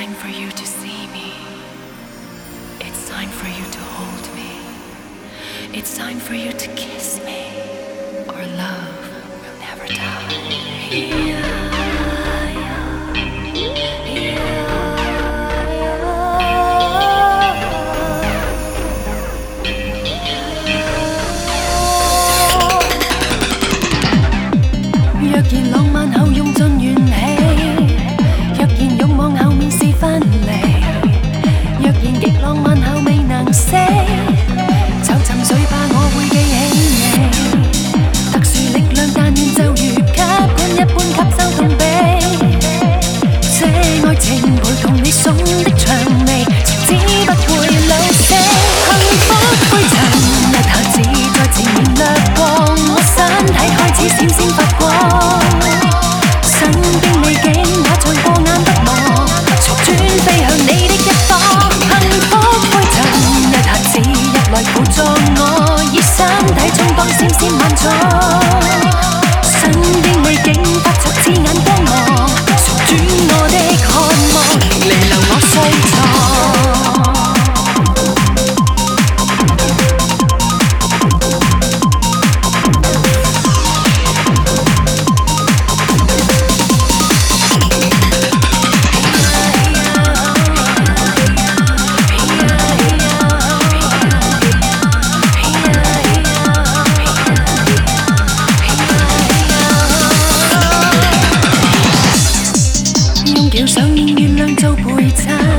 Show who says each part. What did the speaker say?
Speaker 1: time for you to see me. It's time for you to hold me. It's time for you to kiss me. Our love will never die. 若然浪漫後用盡元氣，若然慾望後面是分離，若然極浪漫後未能死，就沉睡吧，我會記起你。特殊力量，但願就如吸管一般吸收痛悲。這愛情陪同你送的薔薇，從此不會老死。幸福灰塵一下子在前面掠過，我身體開始閃閃發光。身邊美景也像過眼不忘，隨轉飛向你的一方。幸福灰塵一下子入來輔助我，以身體充當閃閃萬狀。身邊美景發出刺眼光芒，隨轉我的渴望，彌留我睡床。用橋上面月亮做陪襯。